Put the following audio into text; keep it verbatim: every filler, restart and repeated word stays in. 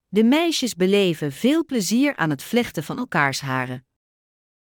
De meisjes beleven veel plezier aan het vlechten van elkaars haren.